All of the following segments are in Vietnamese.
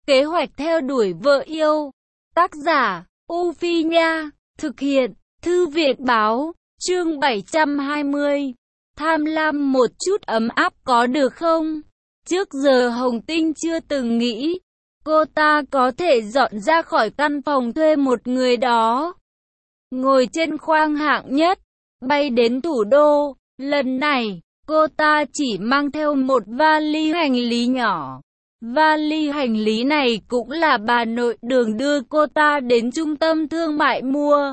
Kế hoạch theo đuổi vợ yêu. Tác giả, U Phi Nha. Thực hiện, Thư viện Báo. Chương 720. Tham lam một chút ấm áp có được không? Trước giờ Hồng Tinh chưa từng nghĩ cô ta có thể dọn ra khỏi căn phòng thuê một người đó. Ngồi trên khoang hạng nhất, bay đến thủ đô. Lần này, cô ta chỉ mang theo một vali hành lý nhỏ. Vali hành lý này cũng là bà nội Đường đưa cô ta đến trung tâm thương mại mua.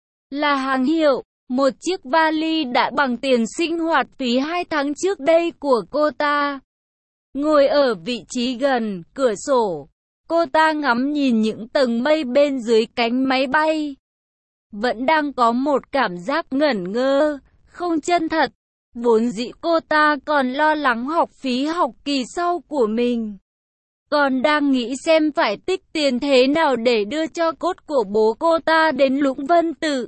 Là hàng hiệu, một chiếc vali đã bằng tiền sinh hoạt phí 2 tháng trước đây của cô ta. Ngồi ở vị trí gần cửa sổ, cô ta ngắm nhìn những tầng mây bên dưới cánh máy bay. Vẫn đang có một cảm giác ngẩn ngơ, không chân thật. Vốn dĩ cô ta còn lo lắng học phí học kỳ sau của mình. Còn đang nghĩ xem phải tích tiền thế nào để đưa cho cốt của bố cô ta đến Lũng Vân Tự.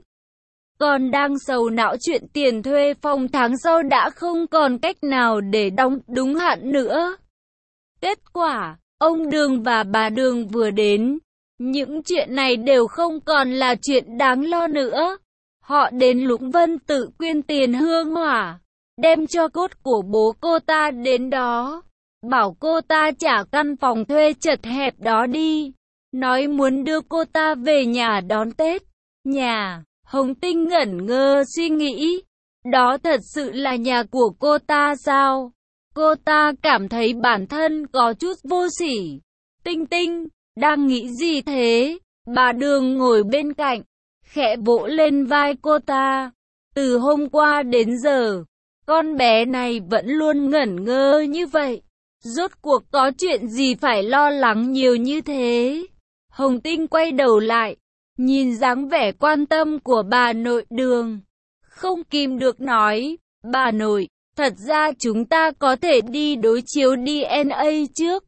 Còn đang sầu não chuyện tiền thuê phòng tháng sau đã không còn cách nào để đóng đúng hạn nữa. Kết quả, ông Đường và bà Đường vừa đến. Những chuyện này đều không còn là chuyện đáng lo nữa. Họ đến Lũng Vân Tự quyên tiền hương hỏa, đem cho cốt của bố cô ta đến đó. Bảo cô ta trả căn phòng thuê chật hẹp đó đi. Nói muốn đưa cô ta về nhà đón Tết. Nhà, Hồng Tinh ngẩn ngơ suy nghĩ. Đó thật sự là nhà của cô ta sao? Cô ta cảm thấy bản thân có chút vô sỉ. Tinh Tinh, đang nghĩ gì thế? Bà Đường ngồi bên cạnh, khẽ vỗ lên vai cô ta. Từ hôm qua đến giờ, con bé này vẫn luôn ngẩn ngơ như vậy. Rốt cuộc có chuyện gì phải lo lắng nhiều như thế? Hồng Tinh quay đầu lại, nhìn dáng vẻ quan tâm của bà nội Đường. Không kìm được nói, bà nội, thật ra chúng ta có thể đi đối chiếu DNA trước.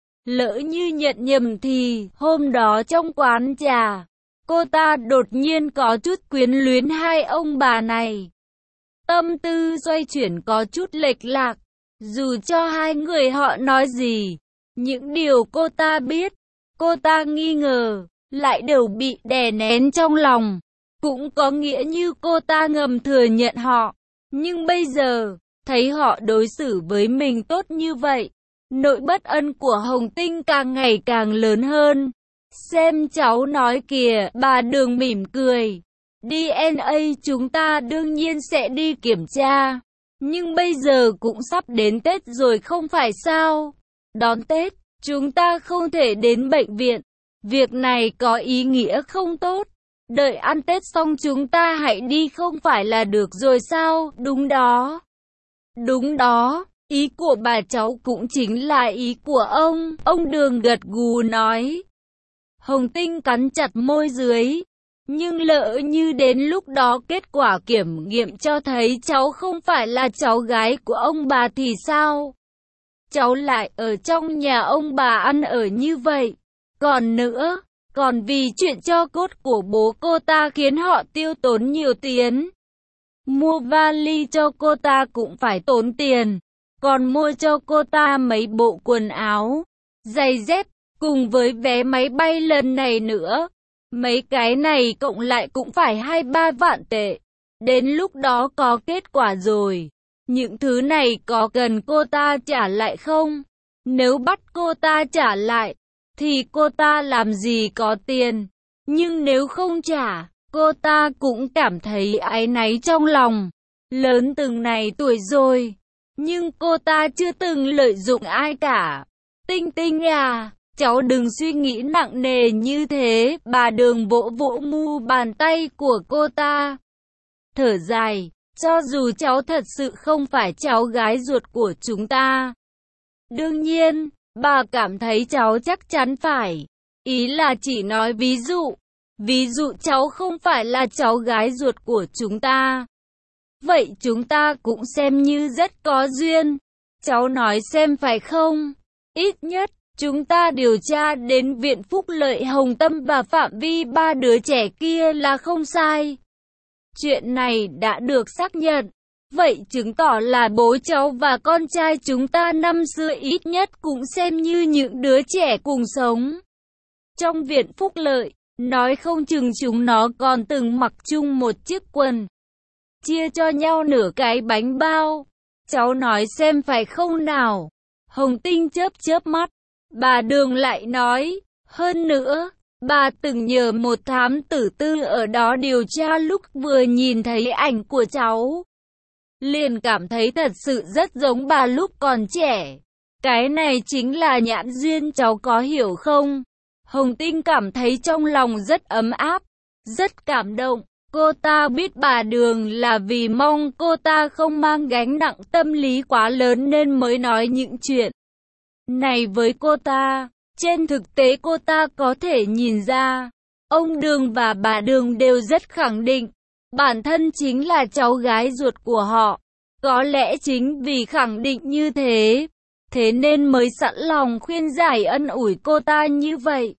Lỡ như nhận nhầm thì, hôm đó trong quán trà, cô ta đột nhiên có chút quyến luyến hai ông bà này. Tâm tư xoay chuyển có chút lệch lạc. Dù cho hai người họ nói gì, những điều cô ta biết, cô ta nghi ngờ, lại đều bị đè nén trong lòng. Cũng có nghĩa như cô ta ngầm thừa nhận họ. Nhưng bây giờ, thấy họ đối xử với mình tốt như vậy, nỗi bất ân của Hồng Tinh càng ngày càng lớn hơn. Xem cháu nói kìa, bà Đường mỉm cười. DNA chúng ta đương nhiên sẽ đi kiểm tra. Nhưng bây giờ cũng sắp đến Tết rồi không phải sao? Đón Tết, chúng ta không thể đến bệnh viện. Việc này có ý nghĩa không tốt. Đợi ăn Tết xong chúng ta hãy đi không phải là được rồi sao? Đúng đó. Đúng đó, ý của bà cháu cũng chính là ý của ông. Ông Đường gật gù nói. Hồng Tinh cắn chặt môi dưới. Nhưng lỡ như đến lúc đó kết quả kiểm nghiệm cho thấy cháu không phải là cháu gái của ông bà thì sao? Cháu lại ở trong nhà ông bà ăn ở như vậy. Còn nữa, còn vì chuyện cho cốt của bố cô ta khiến họ tiêu tốn nhiều tiền. Mua vali cho cô ta cũng phải tốn tiền. Còn mua cho cô ta mấy bộ quần áo, giày dép, cùng với vé máy bay lần này nữa. Mấy cái này cộng lại cũng phải 2-3 vạn tệ. Đến lúc đó có kết quả rồi. Những thứ này có cần cô ta trả lại không? Nếu bắt cô ta trả lại, thì cô ta làm gì có tiền. Nhưng nếu không trả, cô ta cũng cảm thấy áy náy trong lòng. Lớn từng này tuổi rồi, nhưng cô ta chưa từng lợi dụng ai cả. Tinh Tinh à, cháu đừng suy nghĩ nặng nề như thế. Bà Đường vỗ vỗ mu bàn tay của cô ta. Thở dài, cho dù cháu thật sự không phải cháu gái ruột của chúng ta. Đương nhiên, bà cảm thấy cháu chắc chắn phải. Ý là chỉ nói ví dụ. Ví dụ cháu không phải là cháu gái ruột của chúng ta. Vậy chúng ta cũng xem như rất có duyên. Cháu nói xem phải không? Ít nhất, chúng ta điều tra đến Viện Phúc Lợi Hồng Tâm và phạm vi 3 đứa trẻ kia là không sai. Chuyện này đã được xác nhận. Vậy chứng tỏ là bố cháu và con trai chúng ta năm xưa ít nhất cũng xem như những đứa trẻ cùng sống trong viện phúc lợi. Nói không chừng chúng nó còn từng mặc chung một chiếc quần, chia cho nhau nửa cái bánh bao. Cháu nói xem phải không nào? Hồng Tinh chớp chớp mắt. Bà Đường lại nói, hơn nữa, bà từng nhờ một thám tử tư ở đó điều tra, lúc vừa nhìn thấy ảnh của cháu liền cảm thấy thật sự rất giống bà lúc còn trẻ. Cái này chính là nhãn duyên, cháu có hiểu không? Hồng Tinh cảm thấy trong lòng rất ấm áp, rất cảm động. Cô ta biết bà Đường là vì mong cô ta không mang gánh nặng tâm lý quá lớn nên mới nói những chuyện này với cô ta. Trên thực tế cô ta có thể nhìn ra, ông Đường và bà Đường đều rất khẳng định bản thân chính là cháu gái ruột của họ. Có lẽ chính vì khẳng định như thế nên mới sẵn lòng khuyên giải ân ủi cô ta như vậy.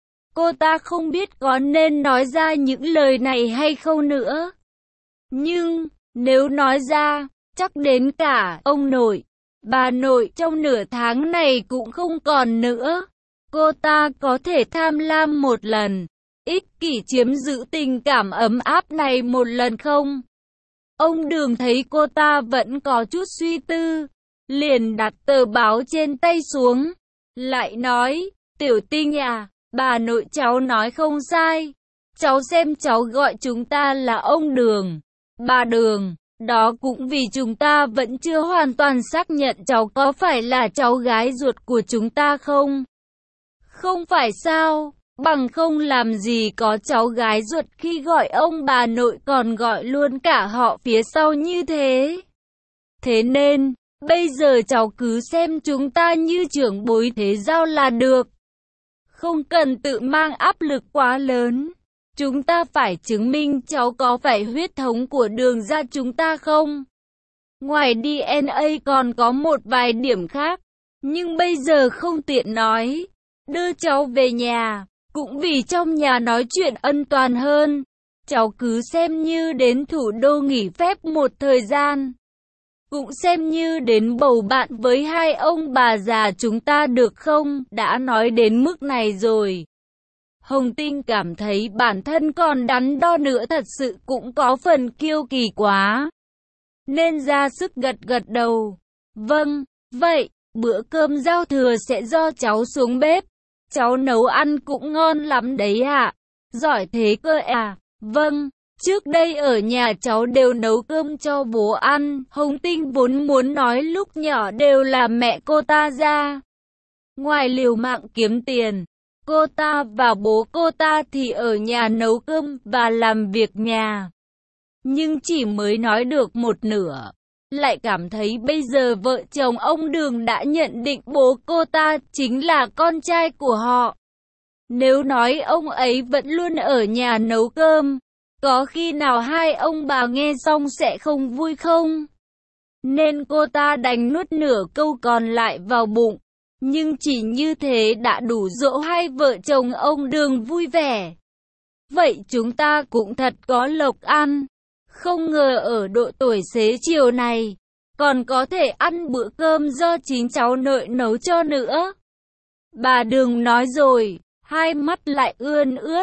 Cô ta không biết có nên nói ra những lời này hay không nữa. Nhưng, nếu nói ra, chắc đến cả ông nội, bà nội trong nửa tháng này cũng không còn nữa. Cô ta có thể tham lam một lần, ích kỷ chiếm giữ tình cảm ấm áp này một lần không? Ông Đường thấy cô ta vẫn có chút suy tư, liền đặt tờ báo trên tay xuống, lại nói, Tiểu Tinh à, bà nội cháu nói không sai. Cháu xem cháu gọi chúng ta là ông Đường, bà Đường, đó cũng vì chúng ta vẫn chưa hoàn toàn xác nhận cháu có phải là cháu gái ruột của chúng ta không? Không phải sao? Bằng không làm gì có cháu gái ruột khi gọi ông bà nội còn gọi luôn cả họ phía sau như thế. Thế nên, bây giờ cháu cứ xem chúng ta như trưởng bối thế giao là được. Không cần tự mang áp lực quá lớn. Chúng ta phải chứng minh cháu có phải huyết thống của Đường gia chúng ta không? Ngoài DNA còn có một vài điểm khác, nhưng bây giờ không tiện nói. Đưa cháu về nhà, cũng vì trong nhà nói chuyện an toàn hơn. Cháu cứ xem như đến thủ đô nghỉ phép một thời gian. Cũng xem như đến bầu bạn với hai ông bà già chúng ta được không? Đã nói đến mức này rồi. Hồng Tinh cảm thấy bản thân còn đắn đo nữa thật sự cũng có phần kiêu kỳ quá. Nên ra sức gật gật đầu. Vâng, vậy, bữa cơm giao thừa sẽ do cháu xuống bếp. Cháu nấu ăn cũng ngon lắm đấy ạ. Giỏi thế cơ à? Vâng, trước đây ở nhà cháu đều nấu cơm cho bố ăn. Hồng Tinh vốn muốn nói lúc nhỏ đều là mẹ cô ta ra. Ngoài liều mạng kiếm tiền, cô ta và bố cô ta thì ở nhà nấu cơm và làm việc nhà. Nhưng chỉ mới nói được một nửa, lại cảm thấy bây giờ vợ chồng ông Đường đã nhận định bố cô ta chính là con trai của họ. Nếu nói ông ấy vẫn luôn ở nhà nấu cơm, có khi nào hai ông bà nghe xong sẽ không vui không? Nên cô ta đành nuốt nửa câu còn lại vào bụng. Nhưng chỉ như thế đã đủ dỗ hai vợ chồng ông Đường vui vẻ. Vậy chúng ta cũng thật có lộc ăn. Không ngờ ở độ tuổi xế chiều này, còn có thể ăn bữa cơm do chính cháu nội nấu cho nữa. Bà Đường nói rồi, hai mắt lại ươn ướt.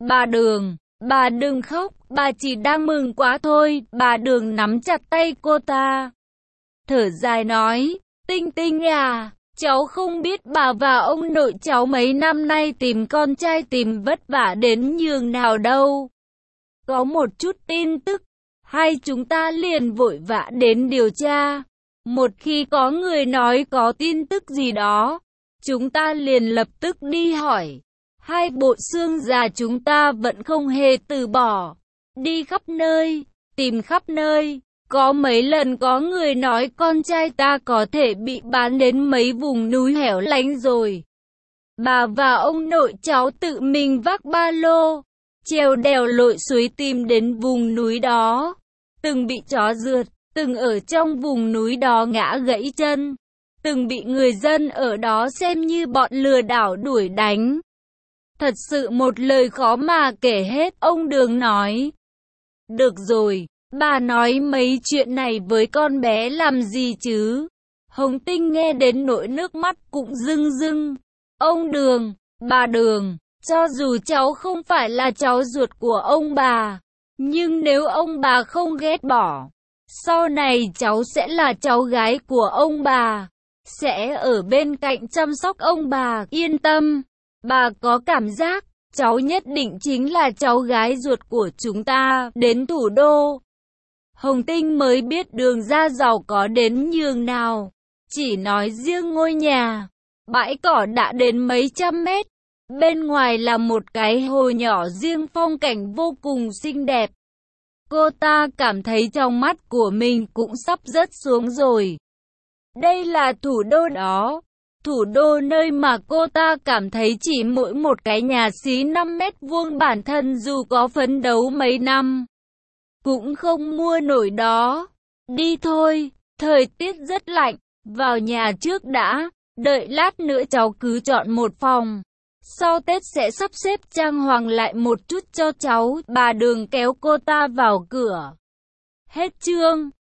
Bà đừng khóc, bà chỉ đang mừng quá thôi. Bà Đường nắm chặt tay cô ta, thở dài nói, Tinh Tinh à, cháu không biết bà và ông nội cháu mấy năm nay tìm con trai tìm vất vả đến nhường nào đâu. Có một chút tin tức, hai chúng ta liền vội vã đến điều tra. Một khi có người nói có tin tức gì đó, chúng ta liền lập tức đi hỏi. Hai bộ xương già chúng ta vẫn không hề từ bỏ. Đi khắp nơi, tìm khắp nơi. Có mấy lần có người nói con trai ta có thể bị bán đến mấy vùng núi hẻo lánh rồi. Bà và ông nội cháu tự mình vác ba lô, trèo đèo lội suối tìm đến vùng núi đó. Từng bị chó rượt, từng ở trong vùng núi đó ngã gãy chân, từng bị người dân ở đó xem như bọn lừa đảo đuổi đánh. Thật sự một lời khó mà kể hết, ông Đường nói. Được rồi, Bà nói mấy chuyện này với con bé làm gì chứ? Hồng Tinh nghe đến nỗi nước mắt cũng rưng rưng. Ông Đường, bà Đường, cho dù cháu không phải là cháu ruột của ông bà, nhưng nếu ông bà không ghét bỏ, sau này cháu sẽ là cháu gái của ông bà, sẽ ở bên cạnh chăm sóc ông bà, yên tâm. Bà có cảm giác, cháu nhất định chính là cháu gái ruột của chúng ta. Đến thủ đô, Hồng Tinh mới biết Đường ra giàu có đến nhường nào. Chỉ nói riêng ngôi nhà, bãi cỏ đã đến mấy trăm mét. Bên ngoài là một cái hồ nhỏ riêng, phong cảnh vô cùng xinh đẹp. Cô ta cảm thấy trong mắt của mình cũng sắp rớt xuống rồi. Đây là thủ đô đó. Thủ đô nơi mà cô ta cảm thấy chỉ mỗi một cái nhà xí 5 mét vuông bản thân dù có phấn đấu mấy năm, cũng không mua nổi đó. Đi thôi, thời tiết rất lạnh, vào nhà trước đã, đợi lát nữa cháu cứ chọn một phòng. Sau Tết sẽ sắp xếp trang hoàng lại một chút cho cháu. Bà Đường kéo cô ta vào cửa. Hết chương.